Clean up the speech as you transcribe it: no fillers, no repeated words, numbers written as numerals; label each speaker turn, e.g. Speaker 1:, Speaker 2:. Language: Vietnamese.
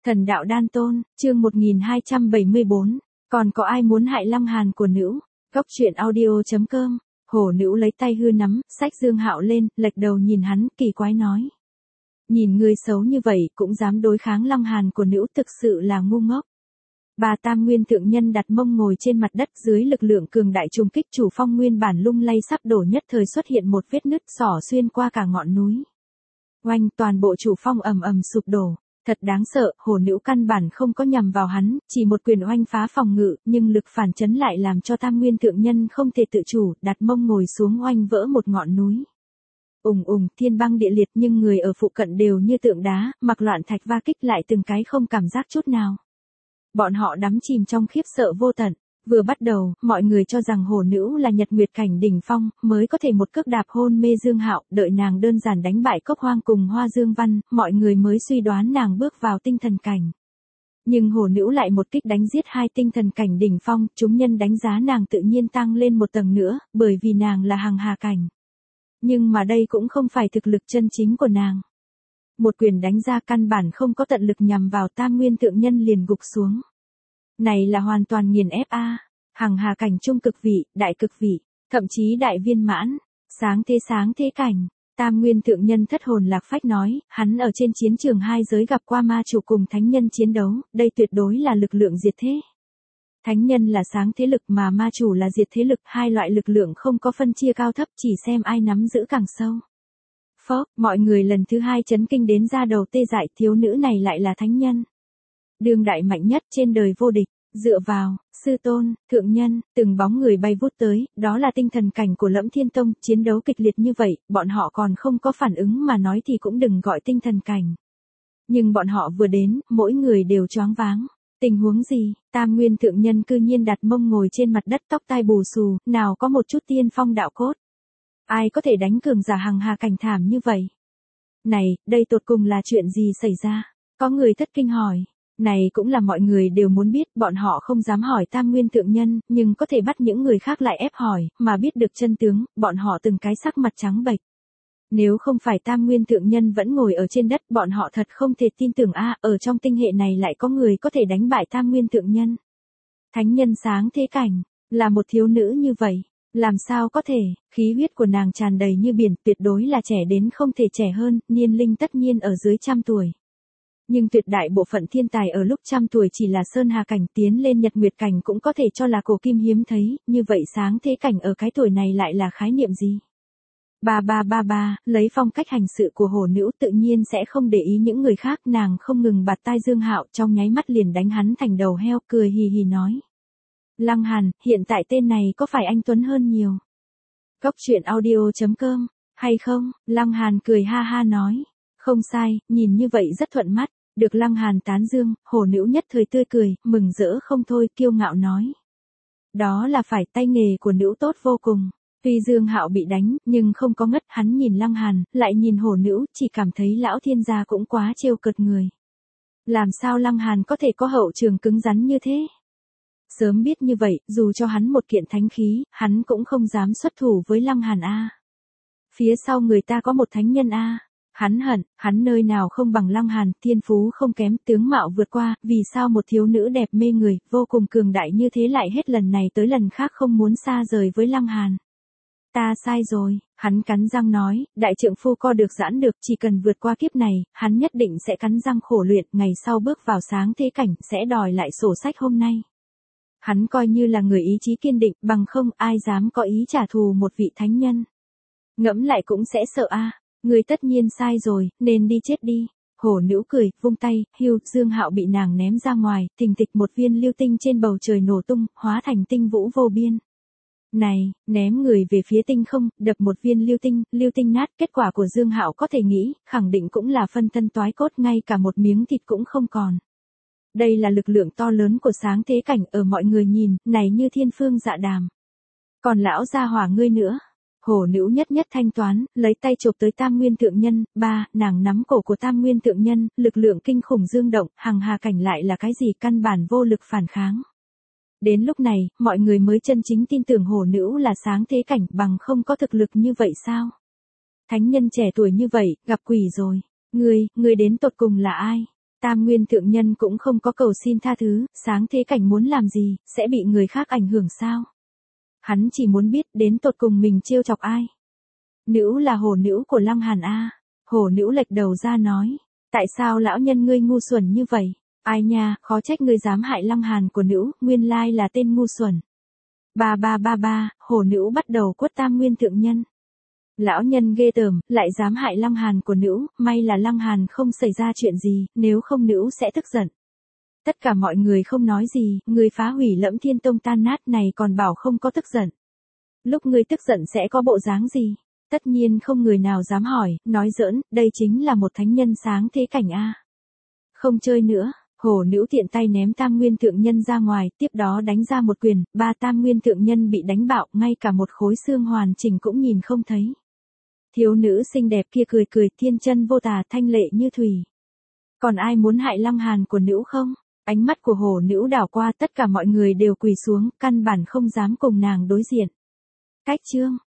Speaker 1: Thần đạo đan tôn, chương 1274, còn có ai muốn hại Lăng Hàn của nữ? Góc truyện audio.com. Hổ nữ lấy tay hư nắm, xách Dương Hạo lên, lệch đầu nhìn hắn, kỳ quái nói. Nhìn người xấu như vậy cũng dám đối kháng Lăng Hàn của nữ, thực sự là ngu ngốc. Bà Tam Nguyên thượng nhân đặt mông ngồi trên mặt đất, dưới lực lượng cường đại trùng kích chủ phong nguyên bản lung lay sắp đổ, nhất thời xuất hiện một vết nứt xỏ xuyên qua cả ngọn núi. Oanh, toàn bộ chủ phong ầm ầm sụp đổ. Thật đáng sợ, hổ nữ căn bản không có nhằm vào hắn, chỉ một quyền oanh phá phòng ngự, nhưng lực phản chấn lại làm cho Tam Nguyên thượng nhân không thể tự chủ, đặt mông ngồi xuống oanh vỡ một ngọn núi. Thiên băng địa liệt, nhưng người ở phụ cận đều như tượng đá, mặc loạn thạch va kích lại từng cái không cảm giác chút nào. Bọn họ đắm chìm trong khiếp sợ vô tận. Vừa bắt đầu, mọi người cho rằng hổ nữ là Nhật Nguyệt cảnh đỉnh phong, mới có thể một cước đạp hôn mê Dương Hạo, đợi nàng đơn giản đánh bại Cốc Hoang cùng Hoa Dương Văn, mọi người mới suy đoán nàng bước vào tinh thần cảnh. Nhưng hổ nữ lại một kích đánh giết hai tinh thần cảnh đỉnh phong, chúng nhân đánh giá nàng tự nhiên tăng lên một tầng nữa, bởi vì nàng là hằng hà cảnh. Nhưng mà đây cũng không phải thực lực chân chính của nàng. Một quyền đánh ra căn bản không có tận lực nhằm vào Tam Nguyên thượng nhân liền gục xuống. Này là hoàn toàn nghiền ép a, hằng hà cảnh trung cực vị, đại cực vị, thậm chí đại viên mãn, sáng thế cảnh. Tam Nguyên thượng nhân thất hồn lạc phách nói, hắn ở trên chiến trường hai giới gặp qua ma chủ cùng thánh nhân chiến đấu, đây tuyệt đối là lực lượng diệt thế. Thánh nhân là sáng thế lực mà ma chủ là diệt thế lực, hai loại lực lượng không có phân chia cao thấp, chỉ xem ai nắm giữ càng sâu. Phốc, mọi người lần thứ hai chấn kinh đến da đầu tê dại, thiếu nữ này lại là thánh nhân. Đương đại mạnh nhất trên đời vô địch, dựa vào, sư tôn, thượng nhân, từng bóng người bay vút tới, đó là tinh thần cảnh của Lẫm Thiên Tông, chiến đấu kịch liệt như vậy, bọn họ còn không có phản ứng mà nói thì cũng đừng gọi tinh thần cảnh. Nhưng bọn họ vừa đến, mỗi người đều choáng váng. Tình huống gì, Tam Nguyên thượng nhân cư nhiên đặt mông ngồi trên mặt đất, tóc tai bù xù, nào có một chút tiên phong đạo cốt. Ai có thể đánh cường giả hằng hà cảnh thảm như vậy? Này, đây tột cùng là chuyện gì xảy ra? Có người thất kinh hỏi. Này cũng là mọi người đều muốn biết, bọn họ không dám hỏi Tam Nguyên thượng nhân, nhưng có thể bắt những người khác lại ép hỏi, mà biết được chân tướng, bọn họ từng cái sắc mặt trắng bệch. Nếu không phải Tam Nguyên thượng nhân vẫn ngồi ở trên đất, bọn họ thật không thể tin tưởng ở trong tinh hệ này lại có người có thể đánh bại Tam Nguyên thượng nhân. Thánh nhân sáng thế cảnh, là một thiếu nữ như vậy, làm sao có thể, khí huyết của nàng tràn đầy như biển, tuyệt đối là trẻ đến không thể trẻ hơn, niên linh tất nhiên ở dưới 100 tuổi. Nhưng tuyệt đại bộ phận thiên tài ở lúc 100 tuổi chỉ là sơn hà cảnh, tiến lên Nhật Nguyệt cảnh cũng có thể cho là cổ kim hiếm thấy, như vậy sáng thế cảnh ở cái tuổi này lại là khái niệm gì? Lấy phong cách hành sự của hổ nữ tự nhiên sẽ không để ý những người khác, nàng không ngừng bạt tai Dương Hạo, trong nháy mắt liền đánh hắn thành đầu heo, cười hì hì nói. Lăng Hàn, hiện tại tên này có phải anh Tuấn hơn nhiều? Góc truyện audio.com, hay không? Lăng Hàn cười ha ha nói. Không sai, nhìn như vậy rất thuận mắt, được Lăng Hàn tán dương, hổ nữ nhất thời tươi cười, mừng rỡ không thôi, kiêu ngạo nói. Đó là phải, tay nghề của nữ tốt vô cùng. Tuy Dương Hạo bị đánh, nhưng không có ngất, hắn nhìn Lăng Hàn, lại nhìn hổ nữ, chỉ cảm thấy lão thiên gia cũng quá trêu cợt người. Làm sao Lăng Hàn có thể có hậu trường cứng rắn như thế? Sớm biết như vậy, dù cho hắn một kiện thánh khí, hắn cũng không dám xuất thủ với Lăng Hàn a. Phía sau người ta có một thánh nhân a. Hắn hận, hắn nơi nào không bằng Lăng Hàn, thiên phú không kém, tướng mạo vượt qua, vì sao một thiếu nữ đẹp mê người, vô cùng cường đại như thế lại hết lần này tới lần khác không muốn xa rời với Lăng Hàn. Ta sai rồi, hắn cắn răng nói, đại trượng phu co được giãn được, chỉ cần vượt qua kiếp này, hắn nhất định sẽ cắn răng khổ luyện, ngày sau bước vào sáng thế cảnh, sẽ đòi lại sổ sách hôm nay. Hắn coi như là người ý chí kiên định, bằng không ai dám có ý trả thù một vị thánh nhân. Ngẫm lại cũng sẽ sợ người tất nhiên sai rồi, nên đi chết đi. Hổ nữ cười, vung tay, hưu, Dương Hạo bị nàng ném ra ngoài, thình thịch một viên lưu tinh trên bầu trời nổ tung, hóa thành tinh vũ vô biên. Này, ném người về phía tinh không, đập một viên lưu tinh nát, kết quả của Dương Hạo có thể nghĩ, khẳng định cũng là phân thân toái cốt, ngay cả một miếng thịt cũng không còn. Đây là lực lượng to lớn của sáng thế cảnh, ở mọi người nhìn, này như thiên phương dạ đàm. Còn lão gia hỏa ngươi nữa. Hổ nữ nhất thanh toán, lấy tay chộp tới Tam Nguyên thượng nhân, nàng nắm cổ của Tam Nguyên thượng nhân, lực lượng kinh khủng dương động, hằng hà cảnh lại là cái gì, căn bản vô lực phản kháng. Đến lúc này, mọi người mới chân chính tin tưởng hổ nữ là sáng thế cảnh, bằng không có thực lực như vậy sao? Thánh nhân trẻ tuổi như vậy, gặp quỷ rồi. Ngươi đến tột cùng là ai? Tam Nguyên Thượng Nhân cũng không có cầu xin tha thứ, Sáng Thế Cảnh muốn làm gì, sẽ bị người khác ảnh hưởng sao? Hắn chỉ muốn biết đến tột cùng mình trêu chọc ai. Nữ là hổ nữ của Lăng Hàn a. Hổ nữ lệch đầu ra nói, tại sao lão nhân ngươi ngu xuẩn như vậy? Ai nha, khó trách ngươi dám hại Lăng Hàn của nữ, nguyên lai là tên ngu xuẩn. Ba, hổ nữ bắt đầu quất Tam Nguyên Thượng Nhân. Lão nhân ghê tởm, lại dám hại Lăng Hàn của nữ, may là Lăng Hàn không xảy ra chuyện gì, nếu không nữ sẽ tức giận. Tất cả mọi người không nói gì, người phá hủy Lẫm Thiên Tông tan nát này còn bảo không có tức giận. Lúc người tức giận sẽ có bộ dáng gì? Tất nhiên không người nào dám hỏi, nói giỡn, đây chính là một thánh nhân Sáng Thế Cảnh a. Không chơi nữa, hổ nữ tiện tay ném Tam Nguyên Thượng Nhân ra ngoài, tiếp đó đánh ra một quyền, ba Tam Nguyên Thượng Nhân bị đánh bạo, ngay cả một khối xương hoàn chỉnh cũng nhìn không thấy. Thiếu nữ xinh đẹp kia cười cười, thiên chân vô tà, thanh lệ như thủy. Còn ai muốn hại Lăng Hàn của nữ không? Ánh mắt của hổ nữ đảo qua, tất cả mọi người đều quỳ xuống, căn bản không dám cùng nàng đối diện. Cách chương